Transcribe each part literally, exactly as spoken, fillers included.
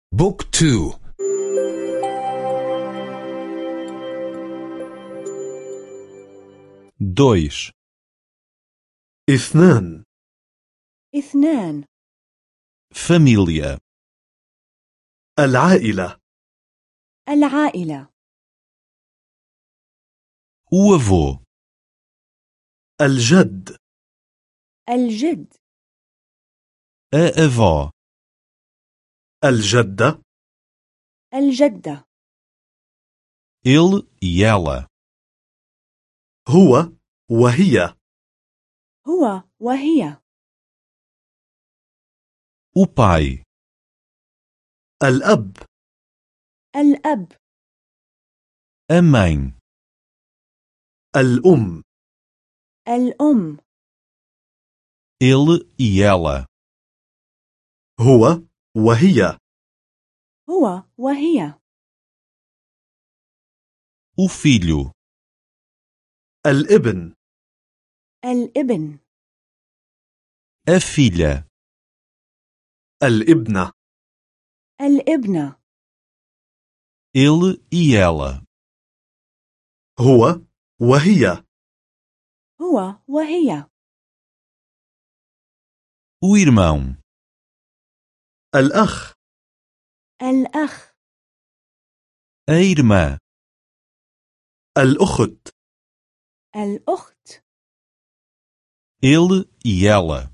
بوك تو. دويش. اثنان. اثنان. فاميليا. العائلة. العائلة. وافو. الجد. الجد. أفا. الجدة. الجدة. إل يالا. هو وهي. هو وهي. O pai. الأب. الأب. A mãe. الأم. الأم. Ele e ela. هو وهي. هو وهي. O filho. الابن. الابن. A filha. الابنة. الابنة. Ele e ela. هو وهي. هو وهي. O irmão. الأخ. الأخ. A irmã. الأخت. الأخت. Ele e ela.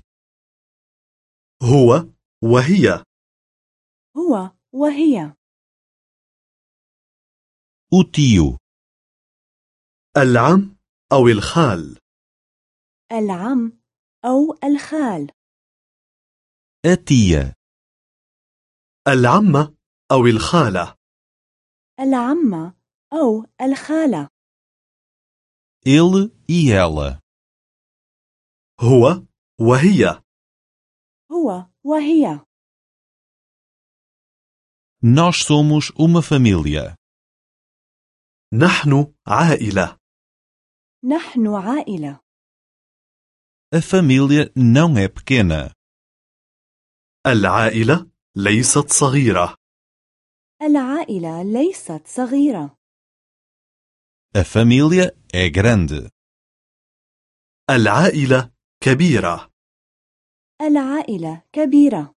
هو وهي. هو وهي. O tio. العم أو الخال. العم أو الخال. A tia. العمة أو الخالة. العمة أو الخالة. Ele e ela. هو وهي. هو وهي. Nós somos uma família. نحن عائلة. نحن عائلة. A família não é pequena. العائلة ليست صغيرة. العائلة ليست صغيرة. A família é grande. العائلة كبيرة. العائلة كبيرة.